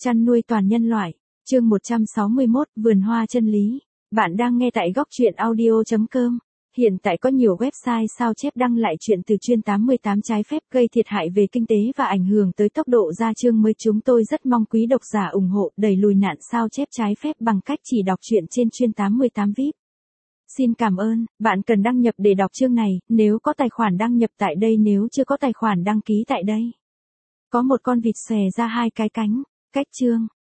Chăn nuôi toàn nhân loại. Chương 161, Vườn hoa chân lý. Bạn đang nghe tại góc truyện audio.com. Hiện tại có nhiều website sao chép đăng lại chuyện từ chuyên 88 trái phép gây thiệt hại về kinh tế và ảnh hưởng tới tốc độ ra chương mới. Chúng tôi rất mong quý độc giả ủng hộ đẩy lùi nạn sao chép trái phép bằng cách chỉ đọc truyện trên chuyên 88 VIP. Xin cảm ơn. Bạn cần đăng nhập để đọc chương này, nếu có tài khoản đăng nhập tại đây, nếu chưa có tài khoản đăng ký tại đây. Có một con vịt xòe ra hai cái cánh. Cách chương.